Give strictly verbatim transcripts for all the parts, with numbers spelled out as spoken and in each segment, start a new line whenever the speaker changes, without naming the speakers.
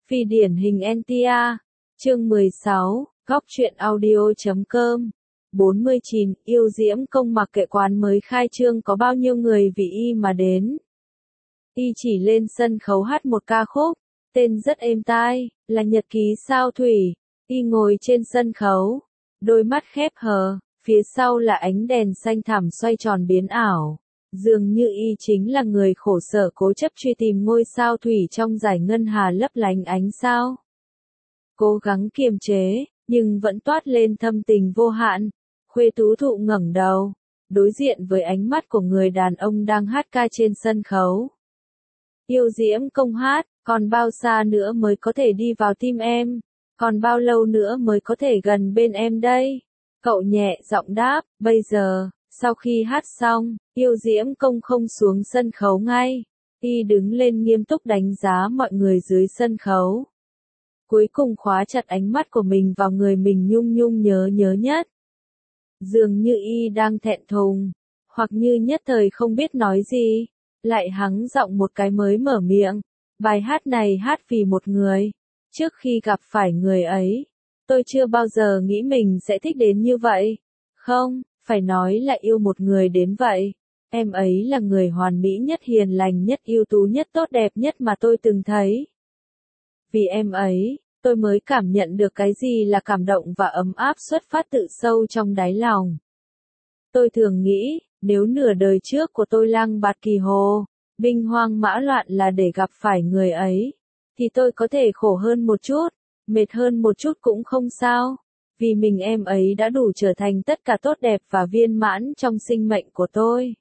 Phi điển hình en tê a, chương mười sáu, góc truyện audio chấm com. bốn mươi chín, yêu diễm công mặc kệ quán mới khai trương có bao nhiêu người vì y mà đến. Y chỉ lên sân khấu hát một ca khúc, tên rất êm tai, là Nhật ký sao thủy. Y ngồi trên sân khấu, đôi mắt khép hờ, phía sau là ánh đèn xanh thẳm xoay tròn biến ảo. Dường như y chính là người khổ sở cố chấp truy tìm ngôi sao thủy trong dải ngân hà lấp lánh ánh sao. Cố gắng kiềm chế, nhưng vẫn toát lên thâm tình vô hạn. Khuê Tú Thụ ngẩng đầu, đối diện với ánh mắt của người đàn ông đang hát ca trên sân khấu. Yêu diễm công hát, còn bao xa nữa mới có thể đi vào tim em? Còn bao lâu nữa mới có thể gần bên em đây? Cậu nhẹ giọng đáp, bây giờ. Sau khi hát xong, yêu diễm công không xuống sân khấu ngay. Y đứng lên nghiêm túc đánh giá mọi người dưới sân khấu. Cuối cùng khóa chặt ánh mắt của mình vào người mình nhung nhung nhớ nhớ nhất. Dường như y đang thẹn thùng, hoặc như nhất thời không biết nói gì. Lại hắng giọng một cái mới mở miệng. Bài hát này hát vì một người. Trước khi gặp phải người ấy, tôi chưa bao giờ nghĩ mình sẽ thích đến như vậy. Không. Phải nói là yêu một người đến vậy. Em ấy là người hoàn mỹ nhất, hiền lành nhất, ưu tú nhất, tốt đẹp nhất mà tôi từng thấy. Vì em ấy, tôi mới cảm nhận được cái gì là cảm động và ấm áp xuất phát tự sâu trong đáy lòng. Tôi thường nghĩ, nếu nửa đời trước của tôi lang bạt kỳ hồ, binh hoang mã loạn là để gặp phải người ấy, thì tôi có thể khổ hơn một chút, mệt hơn một chút cũng không sao. Vì mình em ấy đã đủ trở thành tất cả tốt đẹp và viên mãn trong sinh mệnh của tôi.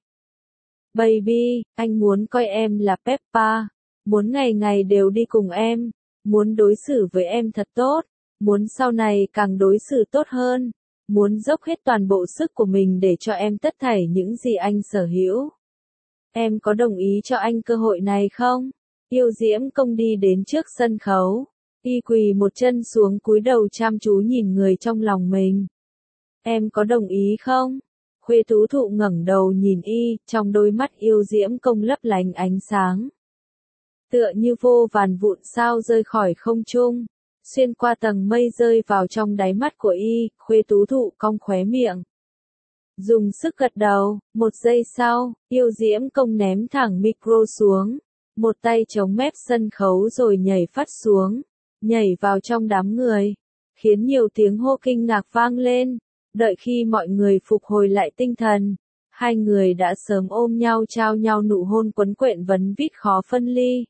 Baby, anh muốn coi em là Peppa, muốn ngày ngày đều đi cùng em, muốn đối xử với em thật tốt, muốn sau này càng đối xử tốt hơn, muốn dốc hết toàn bộ sức của mình để cho em tất thảy những gì anh sở hữu. Em có đồng ý cho anh cơ hội này không? Yêu diễm công đi đến trước sân khấu. Y quỳ một chân xuống cúi đầu chăm chú nhìn người trong lòng mình. Em có đồng ý không? Khuê Tú Thụ ngẩng đầu nhìn y, trong đôi mắt yêu diễm công lấp lánh ánh sáng. Tựa như vô vàn vụn sao rơi khỏi không trung, xuyên qua tầng mây rơi vào trong đáy mắt của y, Khuê Tú Thụ cong khóe miệng. Dùng sức gật đầu, một giây sau, yêu diễm công ném thẳng micro xuống, một tay chống mép sân khấu rồi nhảy phắt xuống. Nhảy vào trong đám người, khiến nhiều tiếng hô kinh ngạc vang lên. Đợi khi mọi người phục hồi lại tinh thần, hai người đã sớm ôm nhau trao nhau nụ hôn quấn quện vấn vít khó phân ly.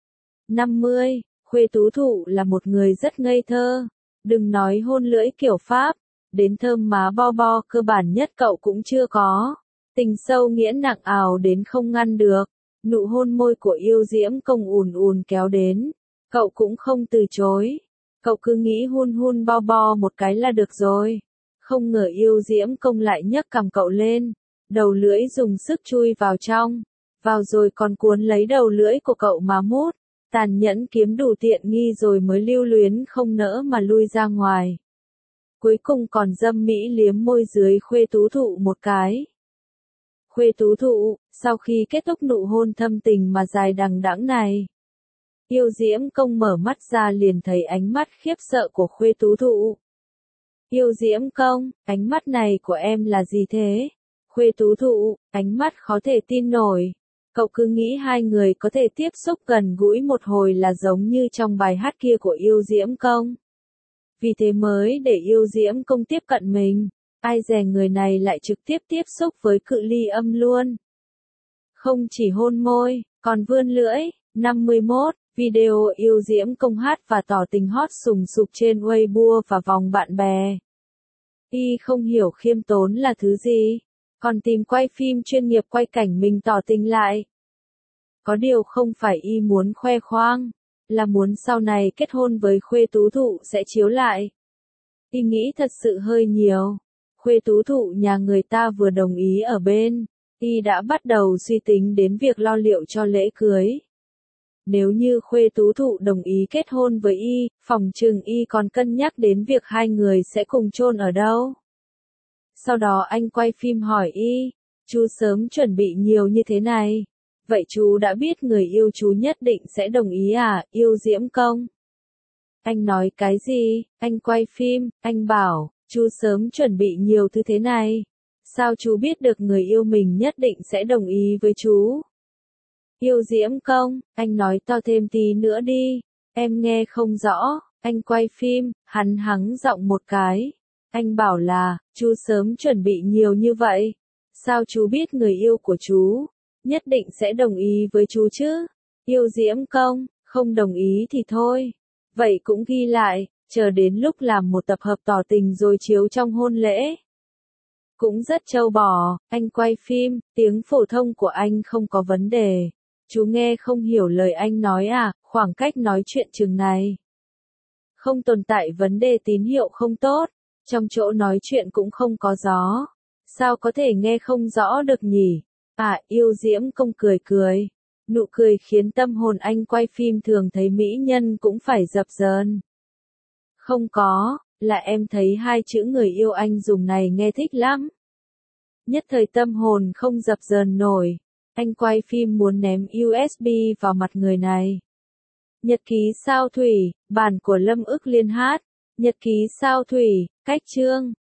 năm mươi, Khuê Tú Thụ là một người rất ngây thơ, đừng nói hôn lưỡi kiểu Pháp, đến thơm má bo bo cơ bản nhất cậu cũng chưa có. Tình sâu nghĩa nặng ào đến không ngăn được, nụ hôn môi của yêu diễm công ùn ùn kéo đến. Cậu cũng không từ chối. Cậu cứ nghĩ hun hun bo bo một cái là được rồi. Không ngờ yêu diễm công lại nhấc cằm cậu lên. Đầu lưỡi dùng sức chui vào trong. Vào rồi còn cuốn lấy đầu lưỡi của cậu mà mút. Tàn nhẫn kiếm đủ tiện nghi rồi mới lưu luyến không nỡ mà lui ra ngoài. Cuối cùng còn dâm mỹ liếm môi dưới Khuê Tú Thụ một cái. Khuê Tú Thụ, sau khi kết thúc nụ hôn thâm tình mà dài đằng đẵng này. Yêu diễm công mở mắt ra liền thấy ánh mắt khiếp sợ của Khuê Tú Thụ. Yêu diễm công, ánh mắt này của em là gì thế? Khuê Tú Thụ, ánh mắt khó thể tin nổi. Cậu cứ nghĩ hai người có thể tiếp xúc gần gũi một hồi là giống như trong bài hát kia của yêu diễm công. Vì thế mới để yêu diễm công tiếp cận mình. Ai dè người này lại trực tiếp tiếp xúc với cự ly âm luôn. Không chỉ hôn môi, còn vươn lưỡi. năm mươi mốt, video yêu diễm công hát và tỏ tình hot sùng sục trên Weibo và vòng bạn bè. Y không hiểu khiêm tốn là thứ gì, còn tìm quay phim chuyên nghiệp quay cảnh mình tỏ tình lại. Có điều không phải y muốn khoe khoang, là muốn sau này kết hôn với Khuê Tú Thụ sẽ chiếu lại. Y nghĩ thật sự hơi nhiều. Khuê Tú Thụ nhà người ta vừa đồng ý ở bên, y đã bắt đầu suy tính đến việc lo liệu cho lễ cưới. Nếu như Khuê Tú Thụ đồng ý kết hôn với y, phòng chừng y còn cân nhắc đến việc hai người sẽ cùng chôn ở đâu. Sau đó anh quay phim hỏi y, chú sớm chuẩn bị nhiều như thế này. Vậy chú đã biết người yêu chú nhất định sẽ đồng ý à, yêu diễm công? Anh nói cái gì? Anh quay phim, anh bảo, chú sớm chuẩn bị nhiều thứ thế này. Sao chú biết được người yêu mình nhất định sẽ đồng ý với chú? Yêu Diễm Công, anh nói to thêm tí nữa đi. Em nghe không rõ. Anh quay phim, hắn hắng giọng một cái. Anh bảo là, chú sớm chuẩn bị nhiều như vậy. Sao chú biết người yêu của chú nhất định sẽ đồng ý với chú chứ? Yêu Diễm Công, không đồng ý thì thôi. Vậy cũng ghi lại, chờ đến lúc làm một tập hợp tỏ tình rồi chiếu trong hôn lễ. Cũng rất trâu bò, anh quay phim, tiếng phổ thông của anh không có vấn đề. Chú nghe không hiểu lời anh nói à, khoảng cách nói chuyện chừng này. Không tồn tại vấn đề tín hiệu không tốt, trong chỗ nói chuyện cũng không có gió. Sao có thể nghe không rõ được nhỉ? À, Yêu Diễm Công cười cười. Nụ cười khiến tâm hồn anh quay phim thường thấy mỹ nhân cũng phải dập dờn. Không có, là em thấy hai chữ người yêu anh dùng này nghe thích lắm. Nhất thời tâm hồn không dập dờn nổi. Anh quay phim muốn ném u ét bê vào mặt người này. Nhật ký sao thủy, bản của Lâm Ức Liên hát. Nhật ký sao thủy, cách chương.